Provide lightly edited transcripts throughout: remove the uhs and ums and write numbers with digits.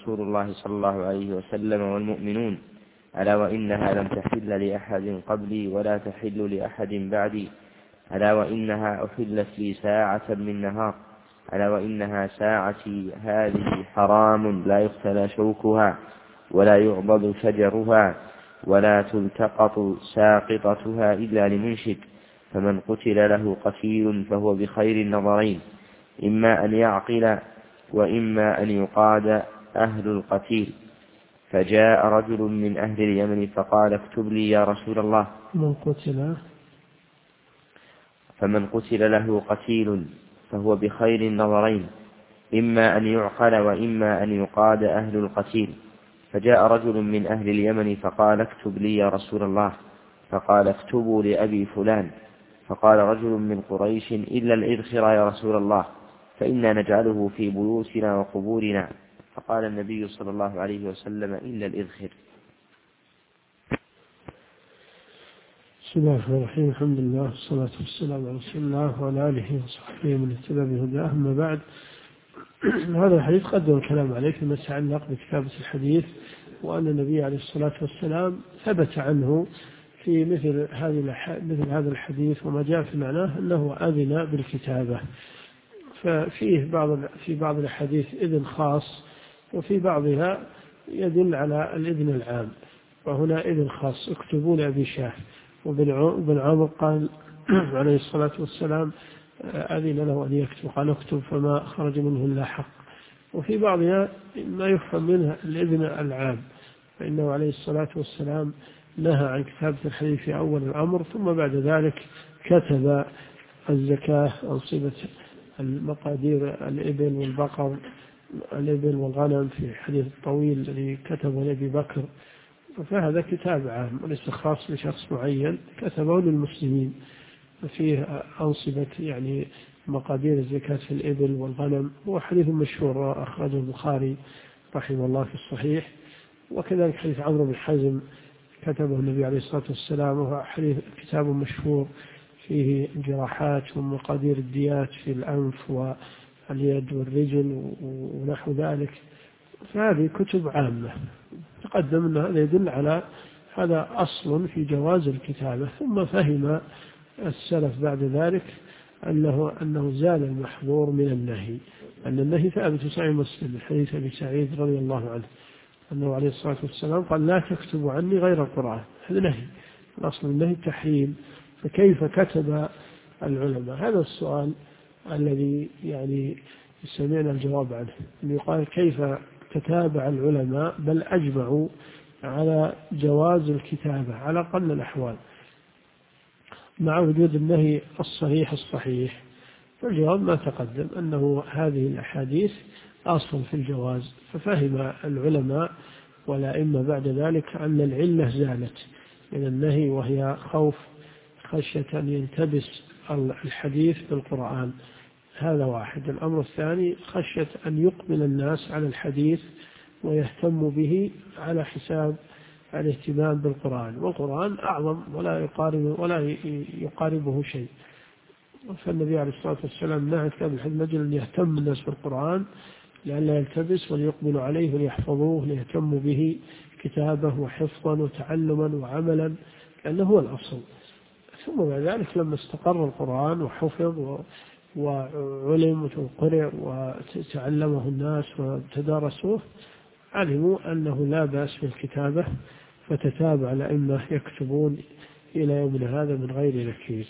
رسول الله صلى الله عليه وسلم والمؤمنون: ألا وإنها لم تحل لأحد قبلي ولا تحل لأحد بعدي، ألا وإنها أحلت لي ساعة من نهار، ألا وإنها ساعتي هذه حرام لا يختلى شوكها ولا يعضد شجرها ولا تلتقط ساقطتها إلا لمنشد، فمن قتل له قتيل فهو بخير النظرين، إما أن يعقل وإما أن يقاد أهل القتيل. فجاء رجل من أهل اليمن فقال: اكتب لي يا رسول الله. فمن قتل له قتيل فهو بخير النظرين، إما أن يعقل وإما أن يقاد أهل القتيل. فجاء رجل من أهل اليمن فقال: اكتب لي يا رسول الله. فقال: اكتبوا لأبي فلان. فقال رجل من قريش: إلا الإذخر يا رسول الله، فإنا نجعله في بيوتنا وقبورنا. فقال النبي صلى الله عليه وسلم: إلا الإذخر. بسم الله الرحمن الرحيم. الحمد لله والصلاة والسلام على رسول الله وعلى آله وصحبه من اهتدى بهداه. أما بعد، هذا الحديث قدم الكلام عليه فيما يتعلق بكتابة الحديث، وأن النبي عليه الصلاة والسلام ثبت عنه في مثل هذا الحديث وما جاء في معناه أنه أذن بالكتابة. ففيه في بعض الحديث إذن خاص، وفي بعضها يدل على الإذن العام، وهنا إذن خاص: اكتبوا لأبي شاه. وابن عمر قال عليه الصلاة والسلام: أذن له أن يكتب، قال: اكتب، فما خرج منه إلا حق. وفي بعضها ما يفهم منها الإذن العام، فإنه عليه الصلاة والسلام نهى عن كتابة الحديث في أول الأمر، ثم بعد ذلك كتب الزكاة، أنصبة المقادير الإبل والبقر، الإبل والغنم في الحديث الطويل الذي كتبه لأبي بكر. فهذا كتاب عام وليس خاص بشخص معين، كتبه للمسلمين، فيه أنصبة يعني مقادير الزكاة في الإبل والغنم. هو حديث مشهور أخرجه البخاري رحمه الله في الصحيح. وكذلك حديث عمرو بن حزم كتبه النبي عليه الصلاة والسلام، وهو حديث كتاب مشهور فيه جراحات ومقادير الديات في الأنف واليد والرجل ونحو ذلك. فهذه كتب عامة. تقدم أن هذا يدل على هذا أصل في جواز الكتابة. ثم فهم السلف بعد ذلك أنه زال المحظور من النهي، أن النهي ثابت في صحيح مسلم من حديث أبي سعيد رضي الله عنه أنه عليه الصلاة والسلام قال: لا تكتبوا عني غير القرآن. هذا نهي، الأصل النهي التحريم، فكيف كتب العلماء؟ هذا السؤال الذي يعني سمعنا الجواب عنه، أن يقال كيف تتابع العلماء بل أجمعوا على جواز الكتابة على أقل الأحوال مع وجود النهي الصحيح. فالجواب ما تقدم، أنه هذه الأحاديث أصل في الجواز. ففهم العلماء والأئمة بعد ذلك أن العلة زالت من النهي، وهي خشية أن ينتبس الحديث بالقرآن. هذا واحد. الأمر الثاني: خشية أن يقبل الناس على الحديث ويهتم به على حساب الاهتمام بالقرآن، والقرآن أعظم ولا يقاربه شيء. فالنبي عليه الصلاة والسلام نهى كتاب الحديث لأجل أن يهتم الناس بالقرآن لئلا يلتبس، وليقبلوا عليه وليحفظوه، ليهتموا به كتابه وحفظا وتعلما وعملا، لأنه هو الأصل. ثم بعد ذلك لما استقر القرآن وحفظ وعلم وقرئ وتعلمه الناس وتدارسوه، علموا أنه لا بأس بالكتابة، فتتابع الأئمة يكتبون إلى يومنا هذا من غير نكير.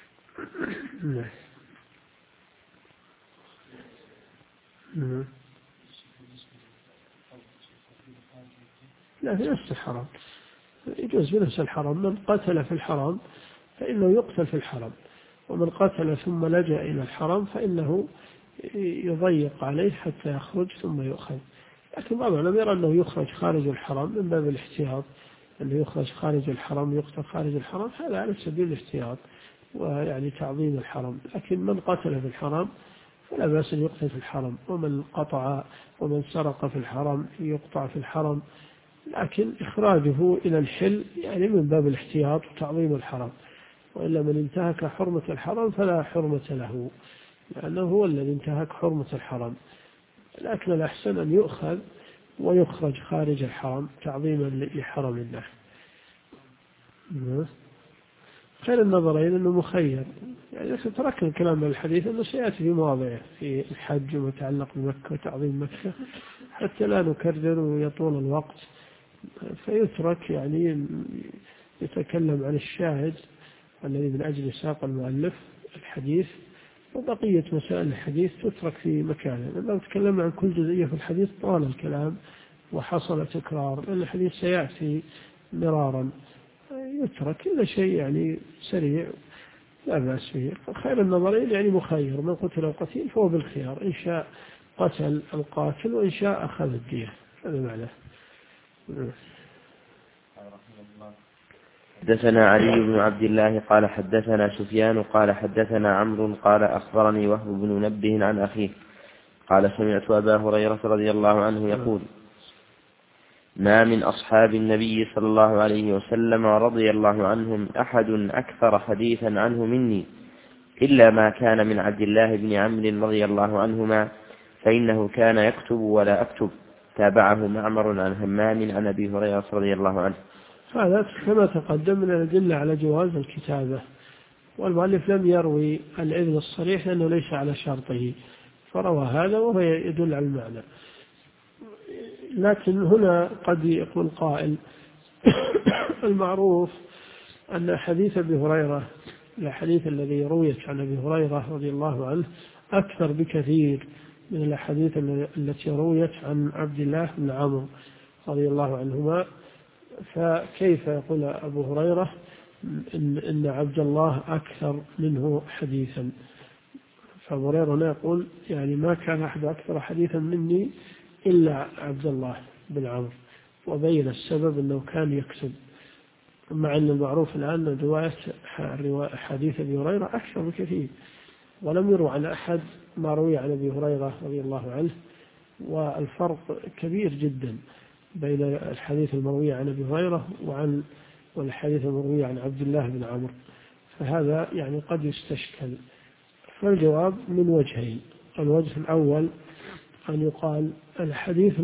لا، في نفس الحرم يجوز، في نفس الحرم. من قتل في الحرم فإنه يقتل في الحرم، ومن قتل ثم لجأ إلى الحرم فإنه يضيق عليه حتى يخرج ثم يؤخذ. لكن بعض العلماء يرى أنه يخرج خارج الحرم من باب الاحتياط، أنه يخرج خارج الحرم يقتل خارج الحرم، هذا على سبيل الاحتياط ويعني تعظيم الحرم. لكن من قتل في الحرم فلا بأس أن يقتل في الحرم، ومن سرق في الحرم يقطع في الحرم، لكن إخراجه إلى الحل يعني من باب الاحتياط وتعظيم الحرم. وإلا من انتهك حرمة الحرم فلا حرمة له، لأنه هو الذي انتهك حرمة الحرم. لكن الأحسن أن يؤخذ ويخرج خارج الحرم تعظيما لحرم الله. خير النظرين أنه مخير، يعني تركنا الكلام عن الحديث أنه سيأتي في مواضعه في الحج ومتعلق بمكة وتعظيم مكة حتى لا نكرر ويطول الوقت، فيترك يعني يتكلم عن الشاهد الذي من أجل ساق المؤلف الحديث، وبقية مسائل الحديث تترك في مكانه. لو تكلمنا عن كل جزئية في الحديث طال الكلام وحصل تكرار، لأن الحديث سيأتي مرارا، يترك كل شيء يعني سريع لا بأس به. خير النظرين يعني مخير، من قتل القتيل فهو بالخيار، إن شاء قتل القاتل وإن شاء أخذ الدية، هذا معناه. حدثنا علي بن عبد الله قال حدثنا سفيان قال حدثنا عمرو قال أخبرني وهب بن منبه عن أخيه قال سمعت أبا هريرة رضي الله عنه يقول: ما من أصحاب النبي صلى الله عليه وسلم رضي الله عنهم أحد أكثر حديثا عنه مني إلا ما كان من عبد الله بن عمرو رضي الله عنهما، فإنه كان يكتب ولا أكتب. تابعه معمر عن همام عن أبي هريرة رضي الله عنه. هذا كما تقدم من الأدلة على جواز الكتابة، والمؤلف لم يروي الإذن الصريح لأنه ليس على شرطه، فروى هذا وهو يدل على المعنى. لكن هنا قد يقول قائل: المعروف أن حديث أبي هريرة، الحديث الذي رويت عن أبي هريرة رضي الله عنه أكثر بكثير من الأحاديث التي رويت عن عبد الله بن عمرو رضي الله عنهما، فكيف يقول أبو هريرة إن عبد الله أكثر منه حديثا؟ فأبو هريرة هنا يقول يعني ما كان أحد أكثر حديثا مني إلا عبد الله بن عمرو، وبين السبب أنه كان يكتب، مع أن المعروف الآن أن رواية حديث أبي هريرة أكثر بكثير، ولم يروى عن أحد ما روي عن أبي هريرة رضي الله عنه، والفرق كبير جدا بين الحديث المروي عن أبي هريرة والحديث المروي عن عبد الله بن عمرو، فهذا يعني قد يستشكل. فالجواب من وجهين: الوجه الأول أن يقال الحديث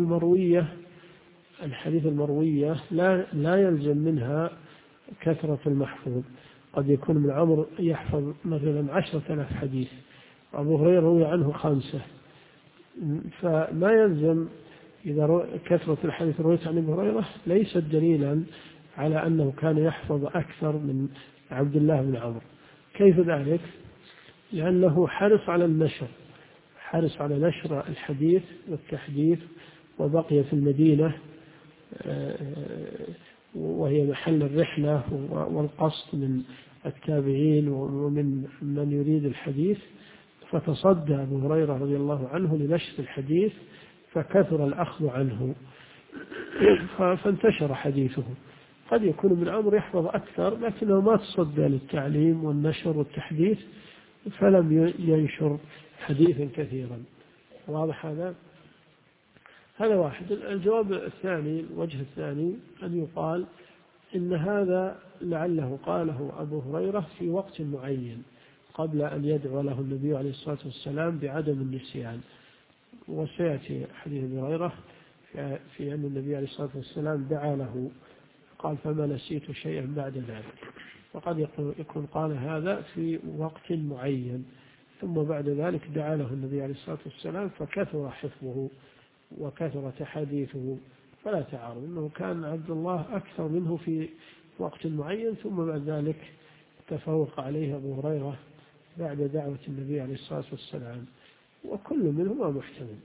المروية لا يلزم منها كثرة المحفوظ، قد يكون من عمرو يحفظ مثلا 10,000 حديث، أبو هريرة روي عنه 5، فما يلزم إذا كثرة الحديث رويت عن أبي هريرة ليس دليلا على أنه كان يحفظ أكثر من عبد الله بن عمرو. كيف ذلك؟ لأنه حرص على نشر الحديث والتحديث، وبقي في المدينة وهي محل الرحلة والقصد من التابعين ومن من يريد الحديث، فتصدى أبو هريرة رضي الله عنه لنشر الحديث، فكثر الأخذ عنه فانتشر حديثه. قد يكون ابن عمرو يحفظ أكثر لكنه ما تصدى للتعليم والنشر والتحديث، فلم ينشر حديثا كثيرا. واضح هذا واحد. الجواب الثاني، الوجه الثاني، أن يقال إن هذا لعله قاله أبو هريرة في وقت معين قبل أن يدعو له النبي عليه الصلاة والسلام بعدم النسيان، وسيأتي حديث أبي هريرة في أن النبي عليه الصلاة والسلام دعا له قال: فما نسيت شيئا بعد ذلك. وقد يكون قال هذا في وقت معين، ثم بعد ذلك دعا له النبي عليه الصلاة والسلام فكثر حفظه وكثرت حديثه، فلا تعارض، إنه كان عبد الله أكثر منه في وقت معين، ثم بعد ذلك تفوق عليه أبو هريرة بعد دعوة النبي عليه الصلاة والسلام، وكل منهما محتمل.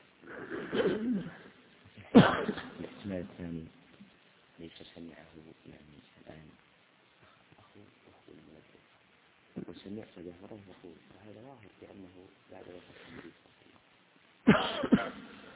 الاحتمال الثاني ليس سمعه يعني الآن أخوه المنبه وسمعت أبا هريرة يقول، فهذا ظاهر بأنه بعد وفاة النبي صلى الله عليه وسلم.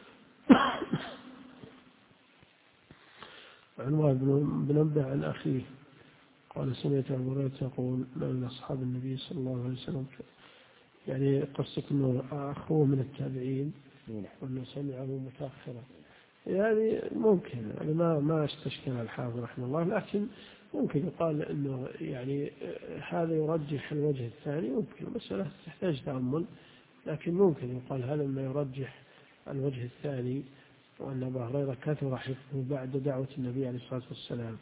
عنوان بن منبه عن أخيه قال: سمعت أبو هريرة يقول: ما من أصحاب النبي صلى الله عليه وسلم، يعني قصة أنه أخوه من التابعين وأنه سمعه متأخرا، يعني ممكن، يعني ما استشكل الحافظ رحمه الله، لكن ممكن يقال أنه يعني هذا يرجح الوجه الثاني، ممكن المسألة تحتاج تأمل، لكن ممكن يقال هذا ما يرجح الوجه الثاني، وأن أبا هريرة كثر حفظه بعد دعوة النبي عليه الصلاة والسلام.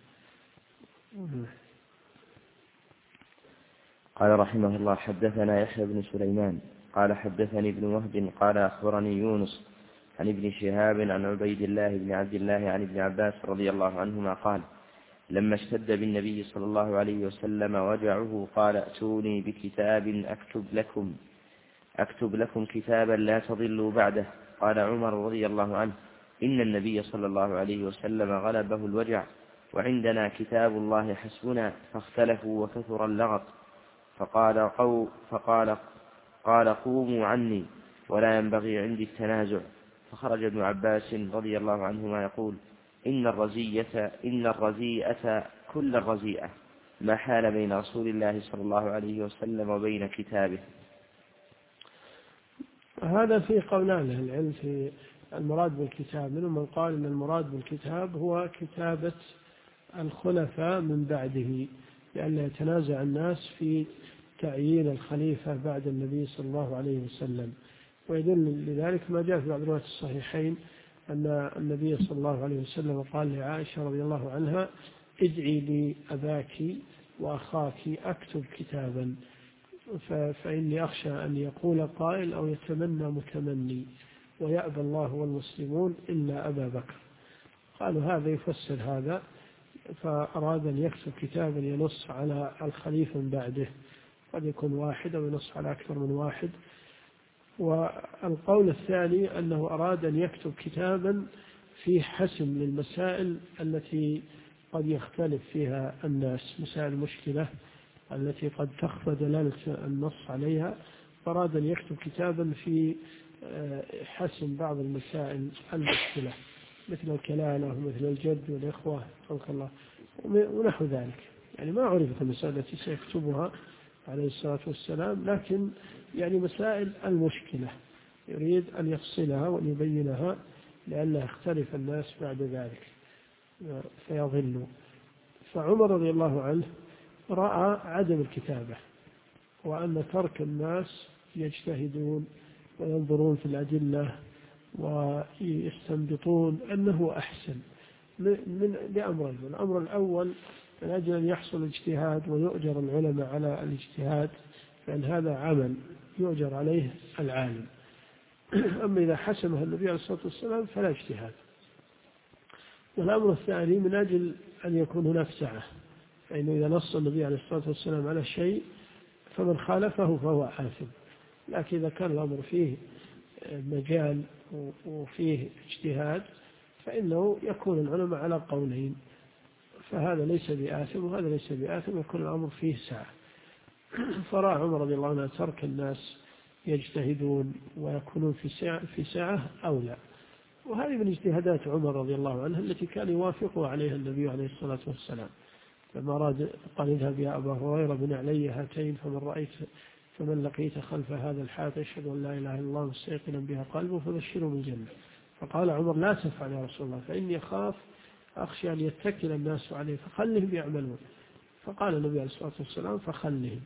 قال رحمه الله: حدثنا يحيى بن سليمان قال حدثني ابن وهب قال أخبرني يونس عن ابن شهاب عن عبيد الله بن عبد الله عن ابن عباس رضي الله عنهما قال: لما اشتد بالنبي صلى الله عليه وسلم وجعه قال: ائتوني بكتاب أكتب لكم كتابا لا تضلوا بعده. قال عمر رضي الله عنه: إن النبي صلى الله عليه وسلم غلبه الوجع وعندنا كتاب الله حسبنا، فاختلفوا وكثر اللغط، قال قوموا عني ولا ينبغي عندي التنازع. فخرج ابن عباس رضي الله عنهما يقول: إن الرزيئة كل الرزيئة ما حال بين رسول الله صلى الله عليه وسلم وبين كتابه. هذا في قولان العلم في المراد بالكتاب، منهم من قال إن المراد بالكتاب هو كتابة الخلفاء من بعده، لأن يتنازع الناس في تعيين الخليفة بعد النبي صلى الله عليه وسلم. ويدل لذلك ما جاء في بعض روايات الصحيحين أن النبي صلى الله عليه وسلم قال لعائشة رضي الله عنها: ادعي لي أباك وأخاك أكتب كتابا، فإني أخشى أن يقول قائل أو يتمنى متمني ويأبى الله والمسلمون إلا أبا بكر. قالوا هذا يفسر هذا، فأراد أن يكتب كتابا ينص على الخليفة من بعده، قد يكون واحد أو ينص على أكثر من واحد. والقول الثاني أنه أراد أن يكتب كتابا في حسم للمسائل التي قد يختلف فيها الناس، مسائل مشكلة التي قد تخفى دلالة النص عليها، فأراد أن يكتب كتابا في حسم بعض المسائل المشكلة مثل الكلالة ومثل الجد والإخوة خلق الله ونحو ذلك. يعني ما عرفت المسائل التي سيكتبها عليه الصلاة والسلام، لكن يعني مسائل المشكلة يريد أن يفصلها وأن يبينها لئلا يختلف الناس بعد ذلك فيضلوا. فعمر رضي الله عنه رأى عدم الكتابة، وأن ترك الناس يجتهدون وينظرون في الأدلة ويستنبطون أنه أحسن لأمرين. الأمر الأول من أجل أن يحصل اجتهاد ويؤجر العلماء على الاجتهاد، فإن هذا عمل يؤجر عليه العالم. أما إذا حسمه النبي عليه الصلاة والسلام فلا اجتهاد. والأمر الثاني من أجل أن يكون هناك سعة، فإنه إذا نص النبي عليه الصلاة والسلام على شيء فمن خالفه فهو آثم. لكن إذا كان الأمر فيه مجال وفيه اجتهاد فإنه يكون العلماء على قولين، فهذا ليس بآثم وهذا ليس بآثم، يكون الأمر فيه سعة. فرأى عمر رضي الله عنه ترك الناس يجتهدون ويكونون في سعة أولى. وهذه من اجتهادات عمر رضي الله عنه التي كان يوافقه عليها النبي عليه الصلاة والسلام، لما أراد قال: اذهب يا أبا هريرة بن علي هاتين فمن لقيت خلف هذا الحائط يشهد أن لا إله إلا الله مستيقنا بها قلبه فبشره بالجنة. فقال عمر: لا تفعل يا رسول الله، فإني أخشى أن يتكل الناس عليه فخلهم يعملون. فقال النبي عليه الصلاة والسلام: فخلهم.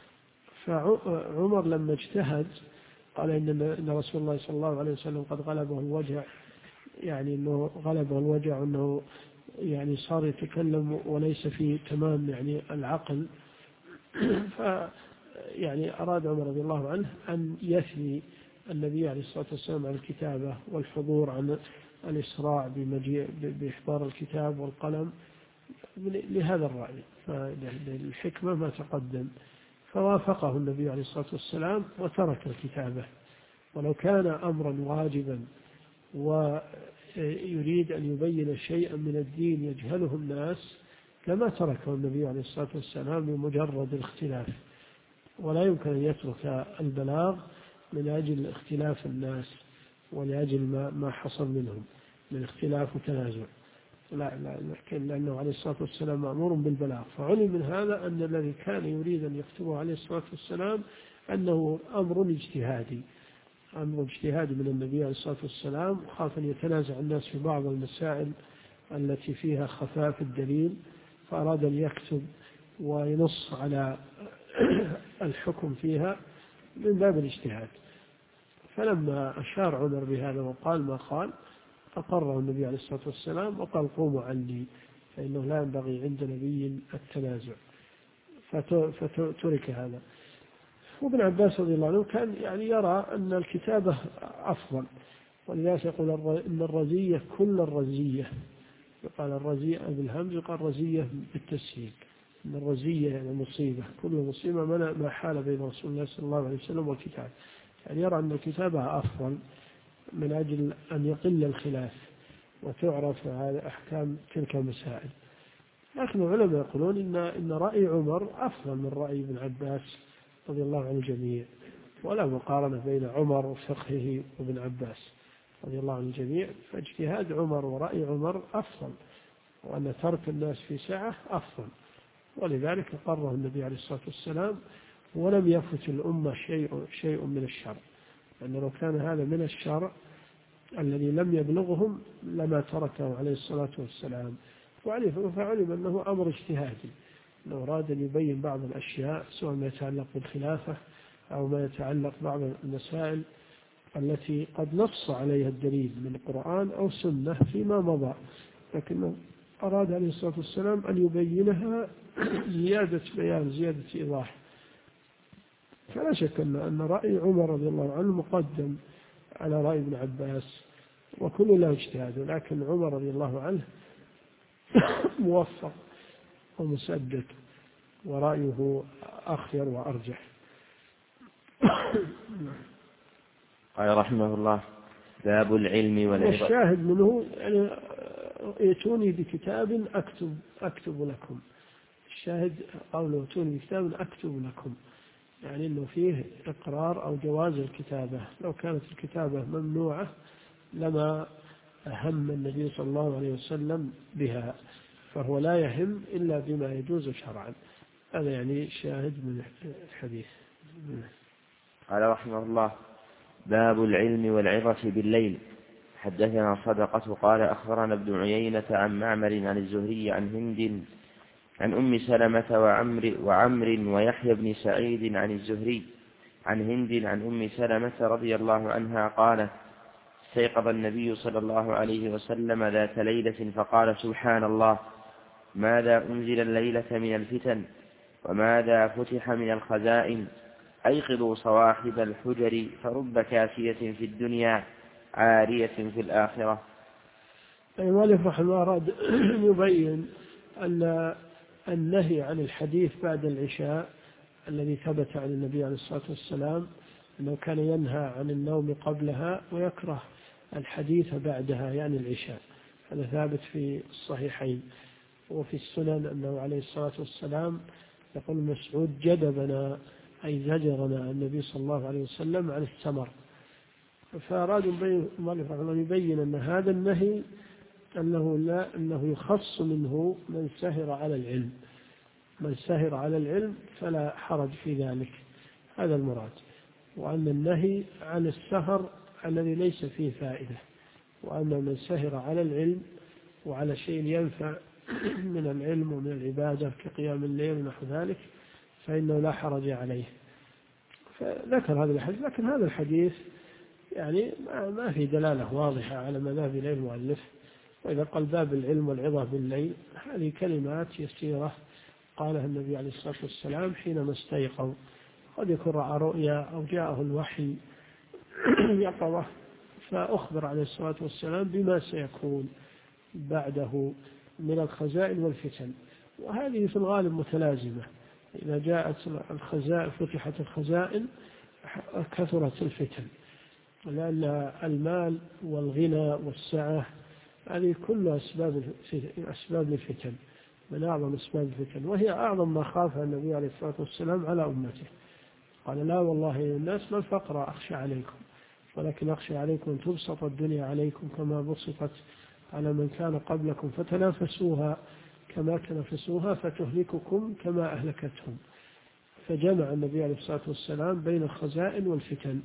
فعمر لما اجتهد قال إن رسول الله صلى الله عليه وسلم قد غلبه الوجع، يعني أنه غلبه الوجع أنه يعني صار يتكلم وليس في تمام يعني العقل. يعني أراد عمر رضي الله عنه أن يثني النبي عليه الصلاة والسلام عن الكتابة والحضور عن الإسراع بإحضار الكتاب والقلم لهذا الرأي، فالحكمة ما تقدم. فوافقه النبي عليه الصلاة والسلام وترك الكتابة. ولو كان أمرا واجبا ويريد أن يبين شيئا من الدين يجهله الناس لما تركه النبي عليه الصلاة والسلام بمجرد الاختلاف. ولا يمكن أن يترك البلاغ من أجل اختلاف الناس ولأجل ما حصل منهم من اختلاف وتنازع، لأنه عليه الصلاة والسلام مأمور بالبلاغ. فعلم من هذا أن الذي كان يريد أن يكتبه عليه الصلاة والسلام أنه أمر اجتهادي من النبي عليه الصلاة والسلام، خاف أن يتنازع الناس في بعض المسائل التي فيها خفاء الدليل، فأراد أن يكتب وينص على الحكم فيها من باب الاجتهاد. فلما أشار عمر بهذا وقال ما قال أقره النبي عليه الصلاة والسلام وقال قوموا عني، فإنه لا ينبغي عند نبي التنازع، فترك هذا. وابن عباس رضي الله عنه كان يعني يرى أن الكتابة أفضل، ولذلك يقول إن الرزية كل الرزية، يقال الرزية بالهمز يقال رزية بالتسهيل، إن الرزية يعني مصيبة، كل مصيبة ما حال بين رسول الله صلى الله عليه وسلم والكتاب، يعني يرى أن الكتابة أفضل من أجل أن يقل الخلاف وتعرف على أحكام تلك المسائل. لكن العلماء يقولون إن رأي عمر أفضل من رأي ابن عباس رضي الله عن الجميع، ولا مقارنة بين عمر وفقهه وابن عباس رضي الله عن الجميع، فاجتهاد عمر ورأي عمر أفضل، وأن ترك الناس في ساعة أفضل، ولذلك قرره النبي عليه الصلاة والسلام ولم يفت الأمة شيء من الشرع، لأنه لو كان هذا من الشرع الذي لم يبلغهم لما تركه عليه الصلاة والسلام، فعلم أنه أمر اجتهادي، أنه أراد أن يبين بعض الأشياء سواء ما يتعلق بالخلافة أو ما يتعلق بعض المسائل التي قد نص عليها الدليل من القرآن أو سنة فيما مضى، لكنه أراد عليه الصلاة والسلام أن يبينها زيادة بيان، زيادة إيضاح. فلا شك أن رأي عمر رضي الله عنه مقدم على رأي ابن عباس، وكل له اجتهاد، لكن عمر رضي الله عنه موفق ومسدد ورأيه أخير وأرجح. قال رحمه الله: باب العلم والعبرة. والشاهد منه يعني ائتوني بكتاب أكتب لكم، الشاهد قوله ائتوني بكتاب أكتب لكم، يعني أنه فيه إقرار أو جواز الكتابة. لو كانت الكتابة ممنوعة لما أهم النبي صلى الله عليه وسلم بها، فهو لا يهم إلا بما يجوز شرعا. هذا يعني شاهد من الحديث. قال رحمه الله: باب العلم والعظة بالليل. حدثنا صدقة قال أخبرنا ابن عيينة عن معمر عن الزهري عن هند عن أم سلمة وعمر ويحيى بن سعيد عن الزهري عن هند عن أم سلمة رضي الله عنها قالت: استيقظ النبي صلى الله عليه وسلم ذات ليلة فقال: سبحان الله، ماذا أنزل الليلة من الفتن وماذا فتح من الخزائن، أيقظوا صواحب الحجر فرب كاسية في الدنيا عارية في الآخرة. المؤلف رحمه الله أراد أن يبين أن النهي عن الحديث بعد العشاء الذي ثبت عن النبي عليه الصلاة والسلام أنه كان ينهى عن النوم قبلها ويكره الحديث بعدها يعني العشاء، هذا ثابت في الصحيحين. وفي السنن أنه عليه الصلاة والسلام يقول مسعود: جدبنا أي زجرنا النبي صلى الله عليه وسلم عن السمر. فأراد المؤلف رحمه الله يبين أن هذا النهي أنه يخص منه من سهر على العلم، من سهر على العلم فلا حرج في ذلك، هذا المراد. وأن النهي عن السهر الذي ليس فيه فائدة، وأن من سهر على العلم وعلى شيء ينفع من العلم ومن العبادة كقيام الليل ونحو ذلك فإنه لا حرج عليه. فذكر هذا الحديث، لكن هذا الحديث يعني ما في دلالة واضحة على مذهب إليه المؤلف. وإذا قال باب العلم والعظة بالليل، هذه كلمات يسيرة قالها النبي عليه الصلاة والسلام حينما استيقظ، قد يكون رأى رؤيا أو جاءه الوحي يقظة فأخبر عليه الصلاة والسلام بما سيكون بعده من الخزائن والفتن، وهذه في الغالب متلازمة. إذا جاءت الخزائن فتحت الخزائن كثرت الفتن، لأن المال والغنى والسعة هذه كلها أسباب الفتن، من أعظم أسباب الفتن، وهي أعظم ما خافها النبي عليه الصلاة والسلام على أمته. قال: لا والله يا الناس ما الفقر أخشى عليكم، ولكن أخشى عليكم أن تبسط الدنيا عليكم كما بسطت على من كان قبلكم فتنافسوها كما تنافسوها فتهلككم كما أهلكتهم. فجمع النبي عليه الصلاة والسلام بين الخزائن والفتن،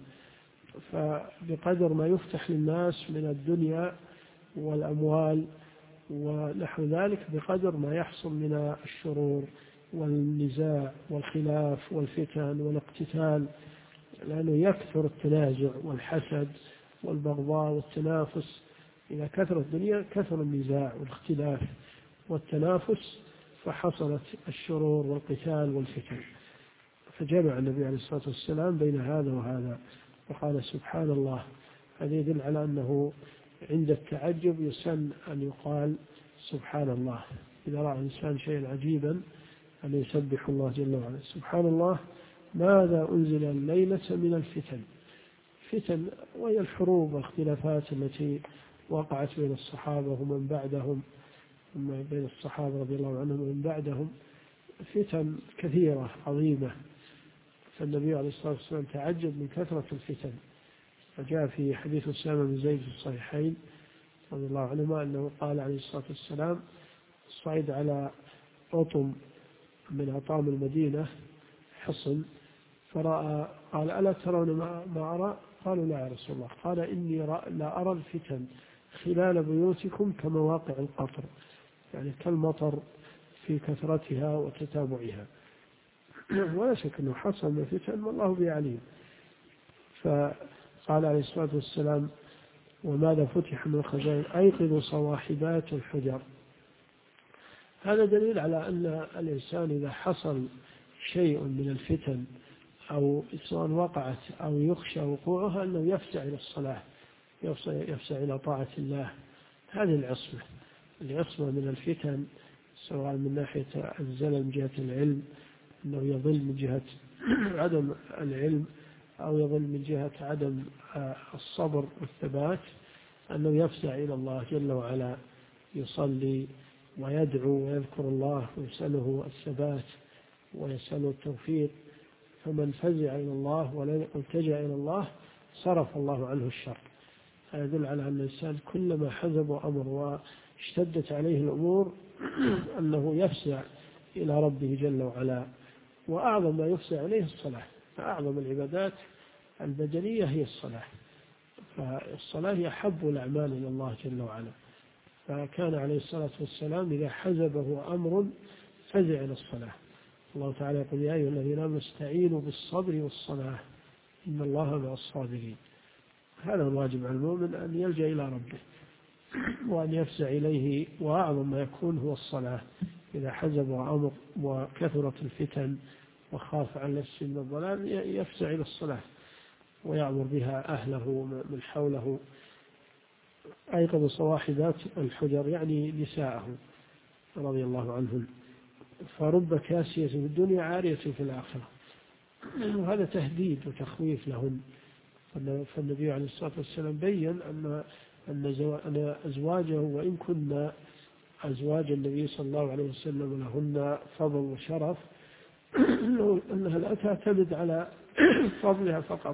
فبقدر ما يفتح للناس من الدنيا والأموال ونحو ذلك بقدر ما يحصل من الشرور والنزاع والخلاف والفتن والاقتتال، لأنه يكثر التنازع والحسد والبغضاء والتنافس إذا كثر الدنيا كثر النزاع والاختلاف والتنافس، فحصلت الشرور والقتال والفتن. فجمع النبي عليه الصلاة والسلام بين هذا وهذا، وقال سبحان الله. هذا يدل على أنه عند التعجب يسن أن يقال سبحان الله. إذا رأى الإنسان شيئا عجيبا أن يسبح الله جل وعلا. سبحان الله ماذا أنزل الليلة من الفتن. فتن وهي الحروب والاختلافات التي وقعت بين الصحابة ومن بعدهم، بين الصحابة رضي الله عنهم ومن بعدهم، فتن كثيرة عظيمة. فالنبي عليه الصلاة والسلام تعجب من كثرة الفتن. فجاء في حديث أسامة بن زيد في الصحيحين رضي الله عنهما أنه قال عليه الصلاة والسلام: صعد على أطم من أطام المدينة حصن، فرأى، قال: ألا ترون ما أرى؟ قالوا: لا يا رسول الله. قال: إني لا أرى الفتن خلال بيوتكم كمواقع القطر، يعني كالمطر في كثرتها وتتابعها. ولا شك أنه حصل من فتن والله به عليم. فقال عليه الصلاة والسلام: وماذا فتح من الخزائن؟ أيقظوا صواحبات الحجر. هذا دليل على أن الإنسان إذا حصل شيء من الفتن أو سواء وقعت أو يخشى وقوعها أنه يفزع إلى الصلاة، يفزع إلى طاعة الله. هذه العصمة من الفتن، سواء من ناحية الزلل من جهة العلم، أنه يضل من جهة عدم العلم، أو يضل من جهة عدم الصبر والثبات، أنه يفزع إلى الله جل وعلا، يصلي ويدعو ويذكر الله ويسأله الثبات ويسأله التوفيق. فمن فزع إلى الله والتجأ إلى الله صرف الله عنه الشر. هذا يدل على أن الإنسان كلما حزب أمر واشتدت عليه الأمور أنه يفزع إلى ربه جل وعلا. وأعظم ما يفزع عليه الصلاة، فأعظم العبادات البدنية هي الصلاة. فالصلاة هي أحب الأعمال إلى الله جل وعلا. فكان عليه الصلاة والسلام إذا حزبه أمر فزع إلى الصلاة. الله تعالى يقول: يا أيها الذين آمنوا استعينوا بالصبر والصلاة إن الله مع الصابرين. هذا الواجب على المؤمن، أن يلجأ إلى ربه وأن يفزع إليه، وأعظم ما يكون هو الصلاة. إذا حزب أمر وكثرت الفتن وخاف عن نفسه من الضلال يفزع إلى الصلاة ويعمر بها أهله من حوله. أيقظ صواحبات الحجر يعني نساءه رضي الله عنهم. فرب كاسية في الدنيا عارية في الآخرة. وهذا تهديد وتخويف لهن. فالنبي عليه الصلاة والسلام بين أن أزواجه وإن كنا أزواج النبي صلى الله عليه وسلم لهن فضل وشرف، أنها لا تعتمد على فضلها فقط،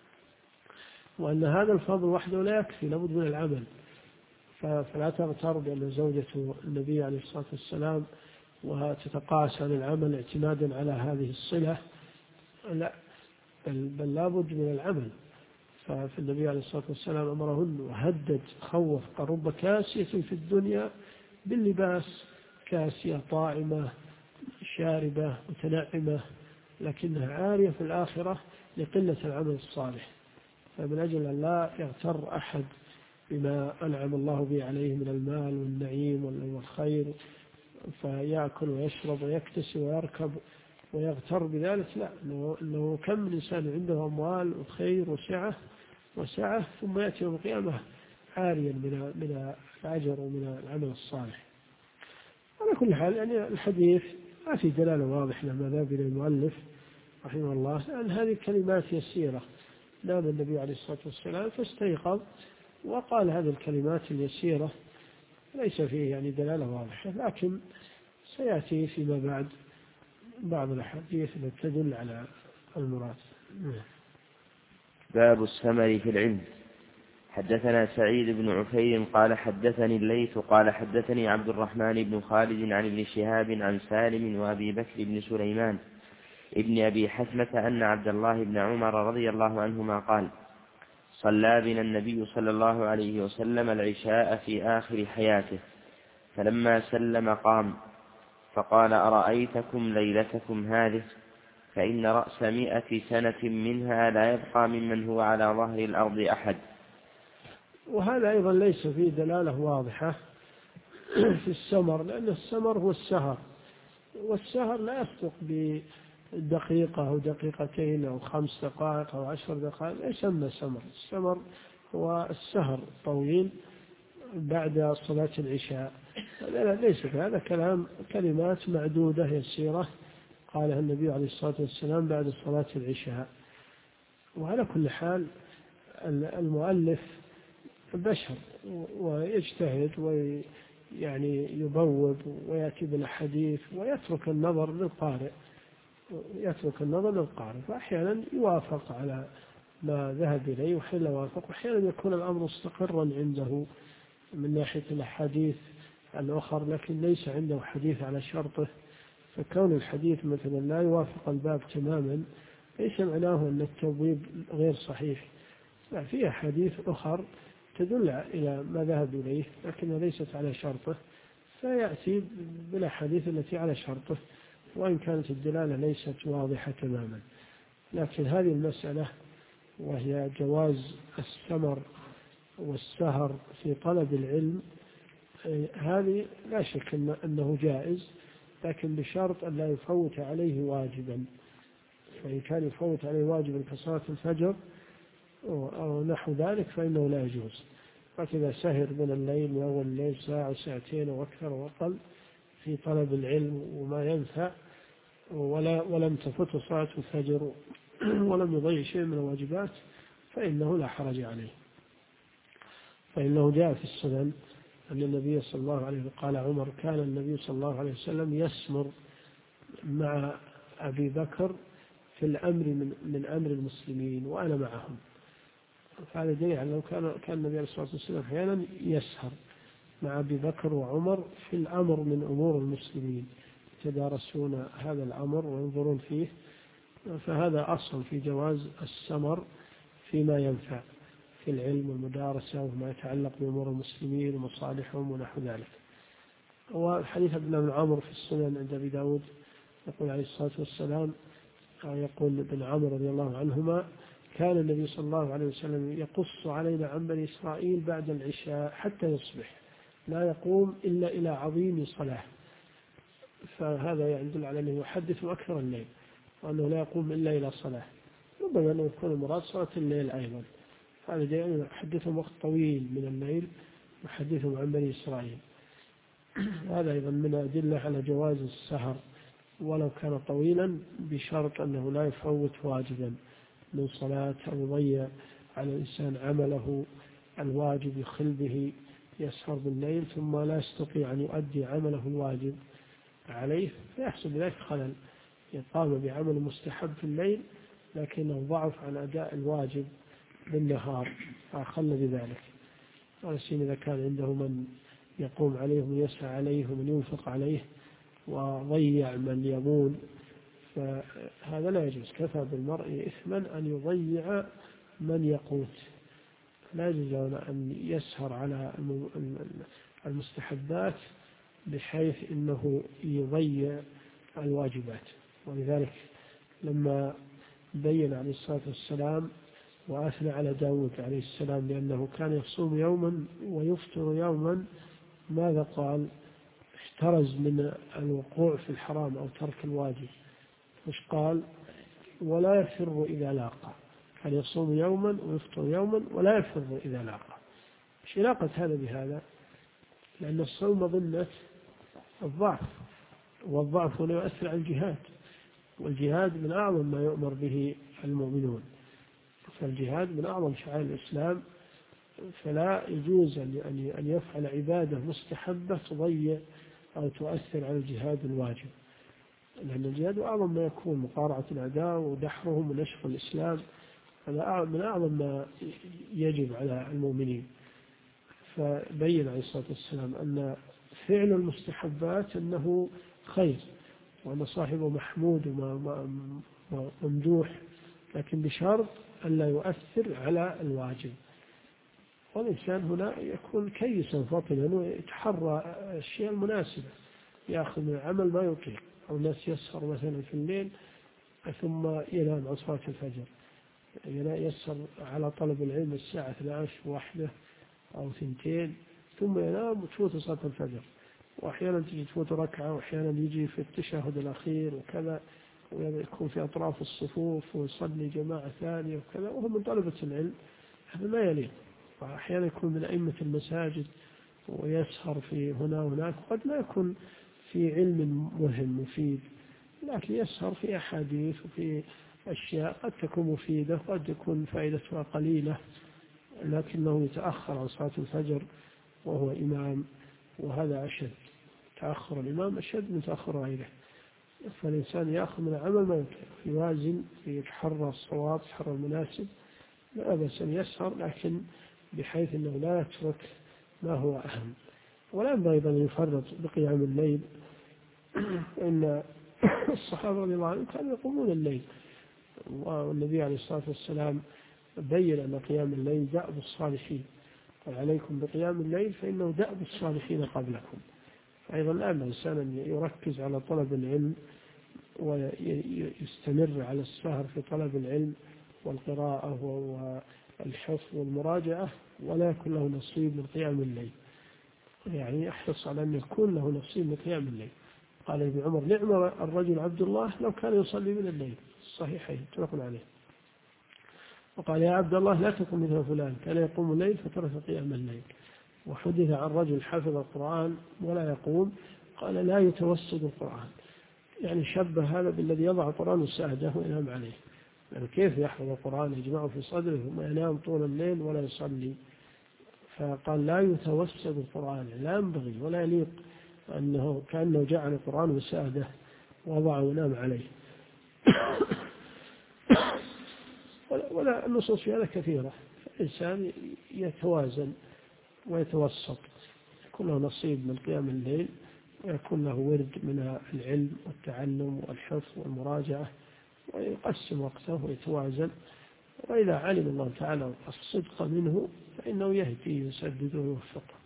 وأن هذا الفضل وحده لا يكفي، لابد من العمل. فلا تغتر بأن زوجة النبي عليه الصلاة والسلام وتتقاعس عن العمل اعتمادا على هذه الصلة، لا، بل لابد من العمل. فالنبي عليه الصلاة والسلام أمرهن وهدد خوف: رب كاسية في الدنيا باللباس، كاسية طاعمة شاربة متنعمة، لكنها عارية في الآخرة لقلة العمل الصالح. فمن أجل أن لا يغتر أحد بما أنعم الله به عليه من المال والنعيم والخير، فيأكل ويشرب ويكتسي ويركب ويغتر بذلك، لا، إنه كم من إنسان عنده أموال وخير وسعة ثم يأتي يوم القيامة عاريا من الأجر ومن العمل الصالح. على كل حال يعني الحديث ما في دلالة واضحة لما ذهب إلى المؤلف رحمه الله، لأن هذه كلمات يسيرة. نام النبي عليه الصلاة والسلام فاستيقظ وقال هذه الكلمات اليسيرة، ليس فيه يعني دلالة واضحة، لكن سيأتي فيما بعد بعض الأحاديث التي تدل على المراد. باب السمر في العلم. حدثنا سعيد بن عفير قال حدثني الليث قال حدثني عبد الرحمن بن خالد عن ابن شهاب عن سالم وأبي بكر بن سليمان ابن أبي حثمة أن عبد الله بن عمر رضي الله عنهما قال: صلى بنا النبي صلى الله عليه وسلم العشاء في آخر حياته، فلما سلم قام فقال: أرأيتكم ليلتكم هذه؟ فإن رأس 100 سنة منها لا يبقى ممن هو على ظهر الأرض أحد. وهذا أيضا ليس فيه دلالة واضحة في السمر، لأن السمر هو السهر، والسهر لا يصدق بدقيقة أو دقيقتين أو 5 دقائق أو 10 دقائق، لا يسمى سمر. السمر هو السهر الطويل بعد صلاة العشاء. ليس هذا كلمات معدودة يسيرة قالها النبي عليه الصلاة والسلام بعد صلاة العشاء. وعلى كل حال المؤلف بشر ويجتهد ويعني يبوب ويأتي بالحديث ويترك النظر للقارئ، فأحيانا يوافق على ما ذهب إليه وحين وافق، وأحيانا يكون الأمر مستقرا عنده من ناحية الأحاديث الأخر لكن ليس عنده حديث على شرطه. فكون الحديث مثلا لا يوافق الباب تماما ليس معناه أن التبويب غير صحيح، لا، في أحاديث أخر تدل إلى ما ذهب إليه لكنها ليست على شرطه، فيأتي بالأحاديث التي على شرطه وإن كانت الدلالة ليست واضحة تماما. لكن هذه المسألة وهي جواز السمر والسهر في طلب العلم، هذه لا شك أنه جائز، لكن بشرط أن لا يفوت عليه واجبا. فإن كان يفوت عليه واجبا كصلاة الفجر أو نحو ذلك فإنه لا يجوز. فإذا سهر من الليل من أول الليل ساعة وساعتين وأكثر وأقل في طلب العلم وما ينفع ولم تفت صلاة الفجر ولم يضيع شيء من الواجبات فإنه لا حرج عليه. فإنه جاء في السنن أن النبي صلى الله عليه وسلم قال عمر: كان النبي صلى الله عليه وسلم يسمر مع أبي بكر في الأمر من أمر المسلمين وأنا معهم. فهذا دليل على أنه كان النبي عليه الصلاة والسلام أحيانا يسهر مع أبي بكر وعمر في الأمر من أمور المسلمين، يتدارسون هذا الأمر وينظرون فيه. فهذا أصل في جواز السمر فيما ينفع في العلم والمدارسة وما يتعلق بأمور المسلمين ومصالحهم ونحو ذلك. وحديث ابن بن عمرو في السنن عند أبي داود يقول عليه الصلاة والسلام، يقول ابن عمرو رضي الله عنهما: كان النبي صلى الله عليه وسلم يقص علينا عن بني إسرائيل بعد العشاء حتى يصبح، لا يقوم إلا إلى عظيم صلاة. فهذا يدل على أنه يحدث أكثر الليل وأنه لا يقوم إلا إلى صلاة، ربما أنه يكون المراد صلاة الليل أيضا. هذا جاء يحدثهم وقت طويل من الليل يحدثهم عن بني إسرائيل. هذا أيضا من أدلة على جواز السهر ولو كان طويلا بشرط أنه لا يفوت واجبا من صلاة أو يضيع على الإنسان عمله الواجب يخل به، يسهر بالليل ثم لا يستطيع أن يؤدي عمله الواجب عليه فيحصل بذلك خلل، يقام بعمل مستحب في الليل لكنه ضعف عن أداء الواجب بالنهار فأخل بذلك. ولكن إذا كان عنده من يقوم عليه ومن يسعى عليه ومن ينفق عليه وضيع من يمون فهذا لا يجوز. كفى بالمرء إثما أن يضيع من يقوت، لا يجوز أن يسهر على المستحبات بحيث أنه يضيع الواجبات. ولذلك لما بين عليه الصلاة والسلام وأثنى على داود عليه السلام لأنه كان يصوم يوما ويفطر يوما، ماذا قال؟ احترز من الوقوع في الحرام أو ترك الواجب. مش قال؟ ولا يفر إذا لاقى. كان يصوم يوما ويفطر يوما ولا يفر إذا لاقى. مش علاقة هذا بهذا؟ لأن الصوم مظنة الضعف، والضعف لا يؤثر على الجهاد، والجهاد من أعظم ما يؤمر به المؤمنون، فالجهاد من أعظم شعائر الإسلام، فلا يجوز أن يفعل عبادة مستحبة تضيع أو تؤثر على الجهاد الواجب، لأن الجهاد أعظم ما يكون، مقارعة الأعداء ودحرهم ونشر الإسلام، هذا من أعظم ما يجب على المؤمنين. فبين عليه الصلاة والسلام أن فعل المستحبات أنه خير وأن صاحبه محمود وممدوح، لكن بشرط أن لا يؤثر على الواجب. والإنسان هنا يكون كيسا فطنا ويتحرى الشيء المناسب، يأخذ من العمل ما يطيق. أو الناس يسهر مثلا في الليل ثم ينام عن صلاة الفجر، يسهر على طلب العلم الساعة 12 واحدة أو 2 ثم ينام وتفوت صلاة الفجر، وأحيانا تجي تفوت ركعة، وأحيانا يجي في التشهد الأخير وكذا، ويكون في أطراف الصفوف ويصلي جماعة ثانية وكذا، وهو من طلبة العلم. هذا ما يليق. وأحيانا يكون من أئمة المساجد ويسهر في هنا وهناك، قد لا يكون في علم مهم مفيد، لكن يسهر في أحاديث وفي أشياء قد تكون مفيدة، قد تكون فائدتها قليلة، لكنه يتأخر عن صلاة الفجر وهو إمام، وهذا أشد. تأخر الإمام أشد من تأخر غيره. فالإنسان يأخذ من العمل ما يوازن، يتحرى الصواب، يتحرى المناسب. لا بأس أن يسهر، لكن بحيث أنه لا يترك ما هو أهم. ولا ينبغي أن يفرط بقيام الليل. إن الصحابة رضي الله عنهم كانوا يقومون الليل، والنبي عليه الصلاة والسلام بين أن قيام الليل دأب الصالحين، قال عليكم بقيام الليل فإنه دأب الصالحين قبلكم. أيضا الآن الإنسان أن يركز على طلب العلم ويستمر على السهر في طلب العلم والقراءة والحفظ والمراجعة، ولا يكون له نصيب من قيام الليل. يعني يحرص على أن يكون له نصيب من قيام الليل. قال ابن عمر: نعم الرجل عبد الله لو كان يصلي من الليل. الصحيحين متفق عليه. وقال: يا عبد الله لا تكن مثل فلان كان يقوم الليل فترك قيام الليل. وحدث عن رجل حفظ القرآن ولا يقوم، قال: لا يتوسد القرآن. يعني شبه هذا بالذي يضع القرآن الساعدة وينام عليه. يعني كيف يحفظ القرآن يجمعه في صدره ثم ينام طول الليل ولا يصلي؟ فقال: لا يتوسد القرآن، لا ينبغي ولا يليق أنه كأنه جعل القرآن وساده وضعه ونام عليه. ولا النصوص في هذا كثيرة. الإنسان يتوازن ويتوسط، يكون له نصيب من قيام الليل، ويكون له ورد من العلم والتعلم والحفظ والمراجعة، ويقسم وقته ويتوازن. وإذا علم الله تعالى الصدق منه فإنه يهدي يسدد ويوفقه.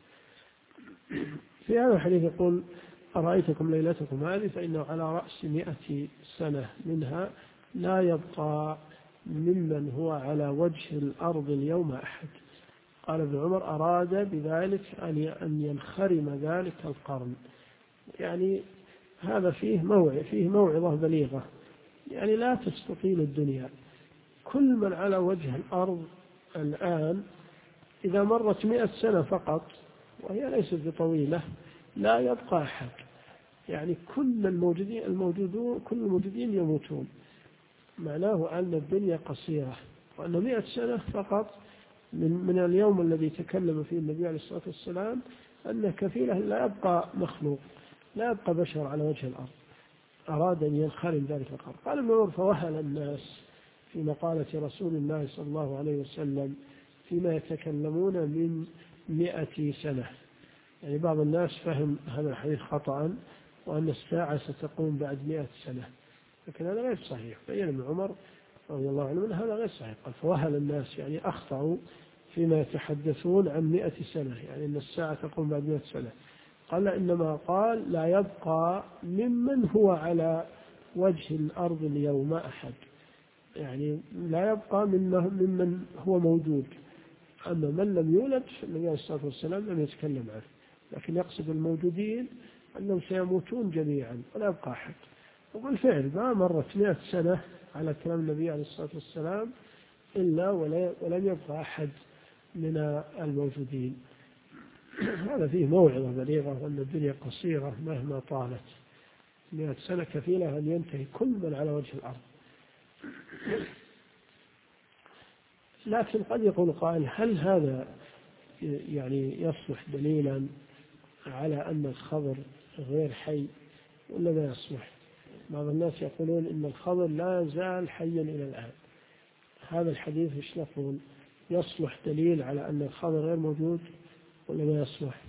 في هذا الحديث يقول: أرأيتكم ليلتكم هذه فإنه على رأس 100 سنة منها لا يبقى ممن هو على وجه الأرض اليوم أحد. قال ابن عمر: أراد بذلك أن ينخرم ذلك القرن. يعني هذا فيه موعظة بليغة. يعني لا تستطيل الدنيا. كل من على وجه الأرض الآن إذا مرت 100 سنة فقط، وهي ليست بطويلة، لا يبقى أحد. يعني كل الموجودين يموتون. معناه أن الدنيا قصيرة، وأن 100 سنة فقط من اليوم الذي تكلم فيه النبي عليه الصلاة والسلام أن كفيله لا يبقى مخلوق، لا يبقى بشر على وجه الأرض. أراد أن ينخرم ذلك القرن. قال ابن عمر: فوهل الناس في مقالة رسول الله صلى الله عليه وسلم فيما يتكلمون من 100 سنة. يعني بعض الناس فهم هذا الحديث خطأ، وأن الساعة ستقوم بعد 100 سنة، لكن هذا غير صحيح. بين ابن عمر رضي الله عنه أن هذا غير صحيح. قال: فوهل الناس، يعني أخطأوا فيما يتحدثون عن 100 سنة، يعني أن الساعة تقوم بعد 100 سنة. قال: إنما قال: لا يبقى ممن هو على وجه الأرض اليوم أحد. يعني لا يبقى ممن هو موجود. أما من لم يولد النبي عليه الصلاة والسلام لم يتكلم عنه، لكن يقصد الموجودين أنهم سيموتون جميعا ولا يبقى أحد. وبالفعل ما مرت 100 سنة على كلام النبي عليه الصلاة والسلام إلا ولم يبقى أحد من الموجودين. هذا فيه موعظة بليغة، وأن الدنيا قصيرة مهما طالت. 100 سنة كفيلة أن ينتهي كل من على وجه الأرض. لكن قد يقول قائل: هل هذا يعني يصلح دليلا على أن الخضر غير حي ولا لا يصلح؟ بعض الناس يقولون إن الخضر لا يزال حيا إلى الآن. هذا الحديث إيش نقول؟ يصلح دليل على أن الخضر غير موجود ولا ما يصلح؟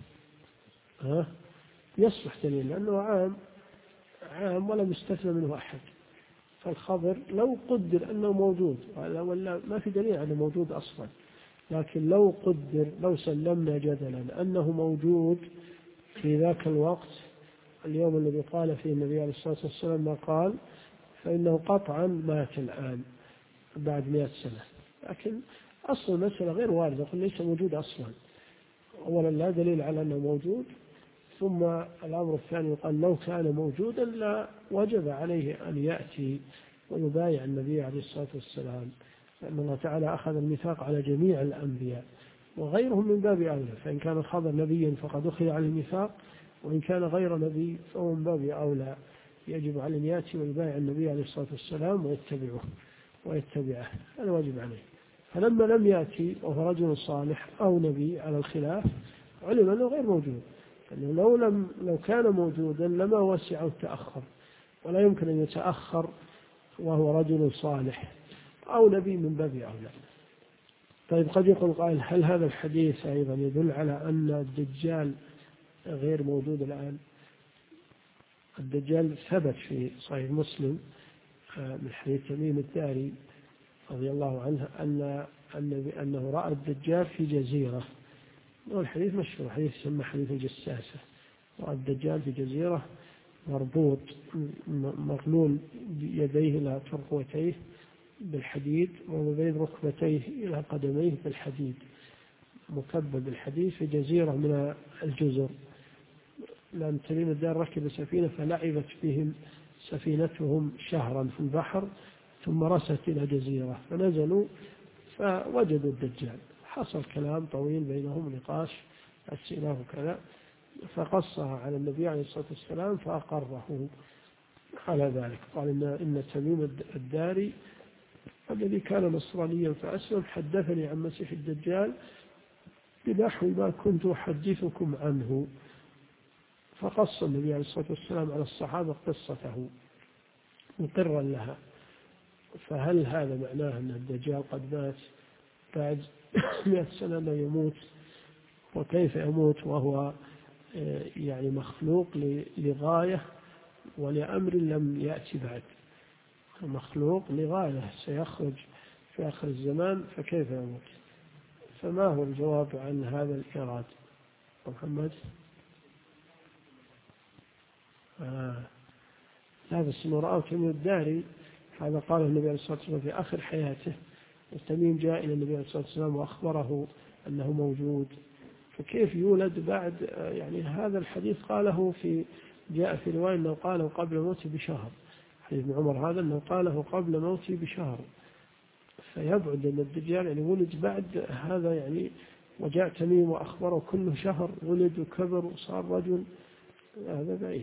يصلح دليل، لأنه عام ولا مستثنى منه أحد. فالخضر لو قدر أنه موجود، ولا ما في دليل أنه موجود أصلا، لكن لو سلمنا جدلا أنه موجود في ذاك الوقت، اليوم الذي قال فيه النبي عليه الصلاة والسلام ما قال، فإنه قطعا مات الآن بعد 100 سنة. لكن أصل المسألة غير واردة، ليس موجود أصلا. أولا لا دليل على أنه موجود، ثم الأمر الثاني قال لو كان موجودا لا وجب عليه أن يأتي ويبايع النبي عليه الصلاة والسلام، لأن الله تعالى أخذ الميثاق على جميع الأنبياء وغيرهم من باب أولى، فإن كان الخضر نبيا فقد أخذ على الميثاق، وإن كان غير نبي فهو من باب أولى، يجب عليه أن يأتي ويبايع النبي عليه الصلاة والسلام ويتبعه، هذا واجب عليه. فلما لم يأتي وهو رجل صالح أو نبي على الخلاف علم أنه غير موجود، لأنه لو كان موجودا لما وسعه التأخر، ولا يمكن أن يتأخر وهو رجل صالح أو نبي من باب أولى. طيب قد يقول قائل هل هذا الحديث أيضا يدل على أن الدجال غير موجود الآن؟ الدجال ثبت في صحيح مسلم من حديث تميم الداري رضي الله عنه أنه رأى الدجال في جزيرة، والحديث مشهور، حديث يسمى حديث الجساسة، رأى الدجال في جزيرة مربوط مغلول يديه إلى ترقوتيه بالحديد، وما بين ركبتيه إلى قدميه بالحديد، مكبب بالحديد في جزيرة من الجزر. لأن تميم الدار ركب سفينة فلعبت بهم سفينتهم شهرا في البحر، ثم رست إلى جزيرة فنزلوا فوجدوا الدجال، حصل كلام طويل بينهم، نقاش، أسئلة وكذا، فقصها على النبي عليه الصلاة والسلام فأقره على ذلك، قال إن تميم الداري الذي كان نصرانيا فأسلم حدثني عن مسيح الدجال بنحو ما كنت أحدثكم عنه. فقص النبي عليه الصلاة والسلام على الصحابة قصته مقرا لها. فهل هذا معناه أن الدجال قد مات بعد 100 سنة أنه يموت؟ وكيف يموت وهو يعني مخلوق لغاية ولأمر لم يأتي بعد، مخلوق لغاية سيخرج في آخر الزمان، فكيف يموت؟ فما هو الجواب عن هذا الإيراد محمد؟ لا بس إنه رأى تميم الداري، هذا قال النبي عليه الصلاة والسلام في آخر حياته، التميم جاء إلى النبي عليه الصلاة والسلام وأخبره أنه موجود، فكيف يولد بعد؟ يعني هذا الحديث قاله جاء في رواية أنه قاله قبل موته بشهر، حديث ابن عمر هذا أنه قاله قبل موته بشهر، فيبعد أن الدجال يعني ولد بعد هذا، يعني وجاء تميم وأخبره كله شهر، ولد وكبر وصار رجل، هذا بعيد.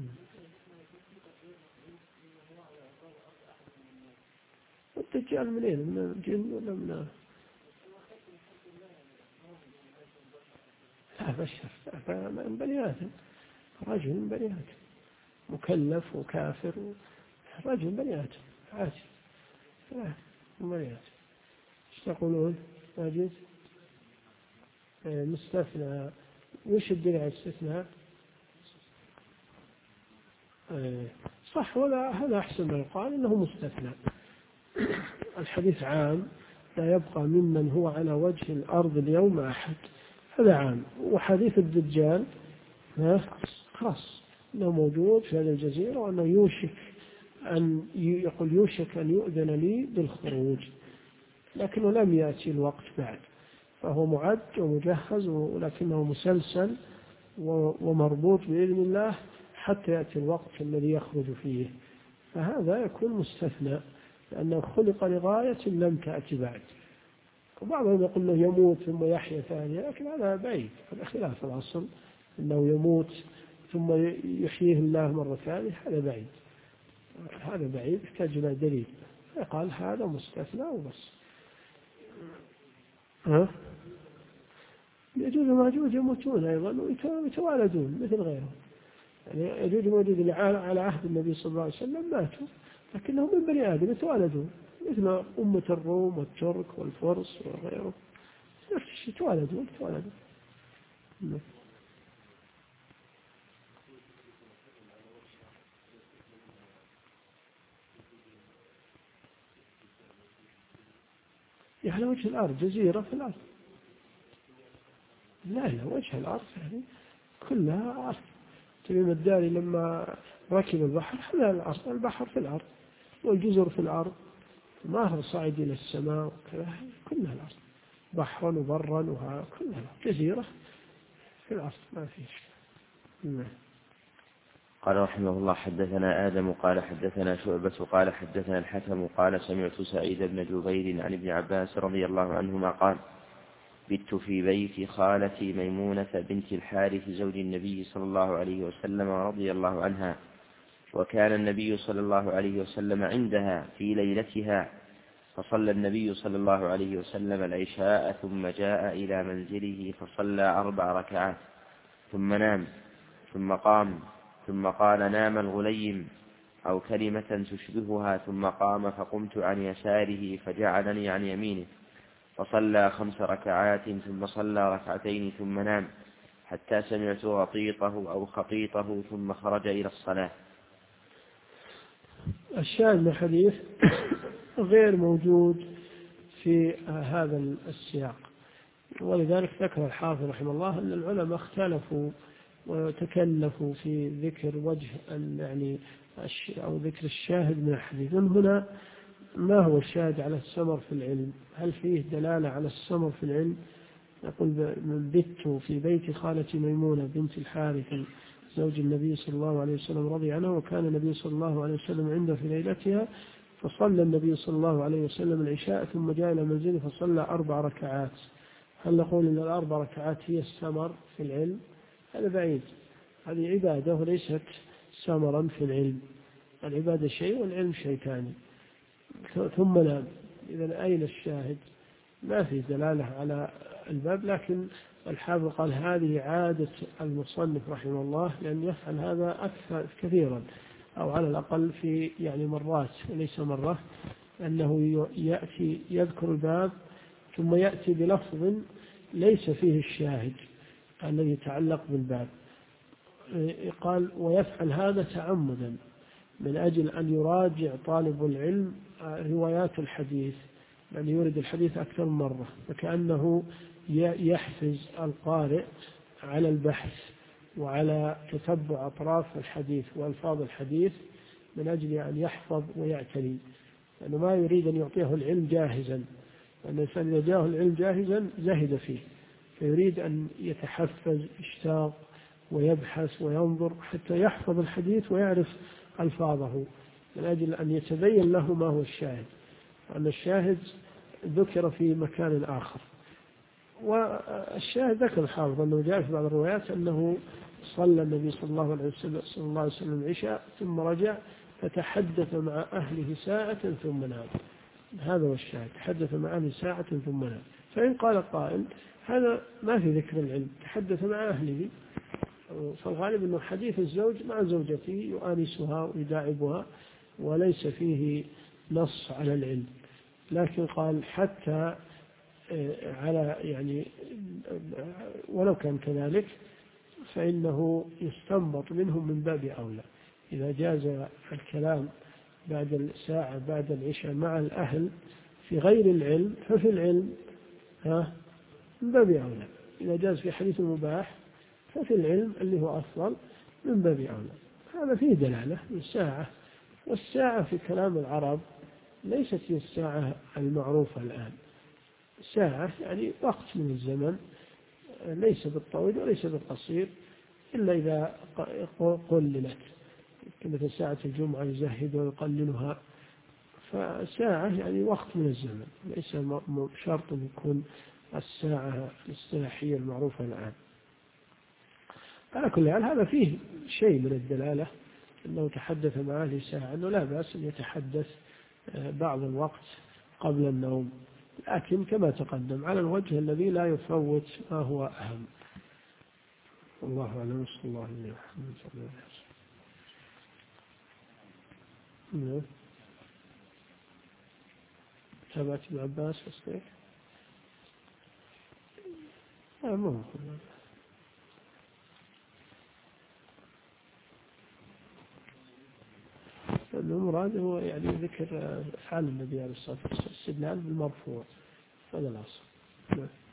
الدجال منين؟ من الجن ولا من؟ لا بشر، من بني آدم، رجل من بني آدم مكلف وكافر، رجل بني آدم عادي، لا من بني آدم. ايش تقولون؟ ماجد مستثنى، وش الدليل على الاستثناء؟ صح، ولا هذا أحسن ما يقال إنه مستثنى. الحديث عام، لا يبقى ممن هو على وجه الأرض اليوم أحد، هذا عام. وحديث الدجال خاص، أنه موجود في هذه الجزيرة، وأنه يوشك أن يؤذن لي بالخروج، لكنه لم يأتي الوقت بعد، فهو معد ومجهز، ولكنه مسلسل ومربوط بإذن الله حتى يأتي الوقت الذي يخرج فيه، فهذا يكون مستثنى لأنه خلق لغاية لم تأتي بعد. وبعضهم يقول له يموت ثم يحيا ثانية، لكن هذا بعيد، هذا خلاف الأصل أنه يموت ثم يحييه الله مرة ثانية، هذا بعيد يحتاج إلى دليل، فقال هذا مستثنى وبس. يجوز وماجوج يموتون أيضا ويتوالدون مثل غيرهم، يعني يجوز وماجوج على عهد النبي صلى الله عليه وسلم ماتوا، لكنهم من بني آدم يتوالدون مثل أمة الروم والترك والفرس وغيره، نفس الشيء يتوالدون. على وجه الأرض، جزيرة في الأرض، لا وجه الأرض يعني كلها أرض. تميم الداري لما ركب البحر هذا الأرض، البحر في الأرض والجزر في الأرض، ما هو صاعد إلى السماء وكذا، كلها الأرض، بحرا وبرا كلها جزيرة في الأصل ما في إشكال. قال رحمه الله حدثنا آدم قال حدثنا شعبة قال حدثنا الحكم قال سمعت سعيد بن جبير عن ابن عباس رضي الله عنهما قال بت في بيت خالتي ميمونة بنت الحارث زوج النبي صلى الله عليه وسلم رضي الله عنها، وكان النبي صلى الله عليه وسلم عندها في ليلتها، فصلى النبي صلى الله عليه وسلم العشاء ثم جاء إلى منزله فصلى 4 ركعات ثم نام، ثم قام ثم قال نام الغليم أو كلمة تشبهها، ثم قام فقمت عن يساره فجعلني عن يمينه، فصلى 5 ركعات ثم صلى 2 ثم نام حتى سمعت غطيطه أو خطيطه ثم خرج إلى الصلاة. الشاهد من الحديث غير موجود في هذا السياق، ولذلك ذكر الحافظ رحمه الله أن العلماء اختلفوا وتكلفوا في ذكر وجه يعني أو ذكر الشاهد من الحديث. هنا ما هو الشاهد على السمر في العلم؟ هل فيه دلالة على السمر في العلم؟ يقول بت في بيت خالتي ميمونة بنت الحارث زوج النبي صلى الله عليه وسلم رضي عنه، وكان النبي صلى الله عليه وسلم عنده في ليلتها، فصلى النبي صلى الله عليه وسلم العشاء ثم جاء إلى منزله فصلى 4 ركعات. هل نقول أن 4 ركعات هي السمر في العلم؟ هذا بعيد، هذه عبادة وليست سمرا في العلم. العبادة شيء والعلم شيء ثاني. ثم نام. إذا أين الشاهد؟ ما في دلالة على الباب، لكن الحافظ قال هذه عادة المصنف رحمه الله، لأن يفعل هذا أكثر كثيرا، أو على الأقل في يعني مرات وليس مرة، أنه يأتي يذكر الباب ثم يأتي بلفظ ليس فيه الشاهد الذي يتعلق بالباب. قال ويفعل هذا تعمدا من أجل أن يراجع طالب العلم روايات الحديث، يعني يورد الحديث أكثر من مرة، فكأنه يحفز القارئ على البحث وعلى تتبع أطراف الحديث وألفاظ الحديث من أجل أن يحفظ ويعتني، لأنه ما يريد أن يعطيه العلم جاهزا، لأن الإنسان إذا جاءه العلم جاهزا زهد فيه، فيريد أن يتحفز يشتاق ويبحث وينظر حتى يحفظ الحديث ويعرف ألفاظه، من أجل أن يتبين له ما هو الشاهد، وأن الشاهد ذكر في مكان آخر. والشاهد ذكر الحافظ أنه جاء في بعض الروايات أنه صلى النبي صلى الله عليه وسلم العشاء ثم رجع فتحدث مع أهله ساعة ثم نام. هذا هو الشاهد، تحدث مع أهله ساعة ثم نام. فإن قال قائل هذا ما في ذكر العلم، تحدث مع أهله، فالغالب أنه حديث الزوج مع زوجته يؤانسها ويداعبها وليس فيه نص على العلم، لكن قال حتى على يعني ولو كان كذلك فإنه يستنبط منهم من باب أولى، إذا جاز الكلام بعد الساعة بعد العشاء مع الأهل في غير العلم ففي العلم من باب أولى، إذا جاز في حديث المباح ففي العلم اللي هو أفضل من باب أولى. هذا فيه دلالة الساعة، والساعة في كلام العرب ليست هي الساعة المعروفة الآن، ساعة يعني وقت من الزمن ليس بالطويل وليس بالقصير إلا إذا قللت، مثل ساعة الجمعة يزهد ويقللها، فساعة يعني وقت من الزمن، ليس شرط أن يكون الساعة الاصطلاحية المعروفة الآن. على كل حال هذا فيه شيء من الدلالة أنه تحدث مع أهل ساعة، أنه لا بأس أن يتحدث بعض الوقت قبل النوم، لكن كما تقدم على الوجه الذي لا يفوت ما هو أهم. والله أعلم. صلى الله عليه وسلم. تابعت ابن عباس فاستيق ممكن. المراد هو يعني ذكر أفعال النبي عليه الصلاة والسلام، استدلال بالمرفوع، هذا الأصل.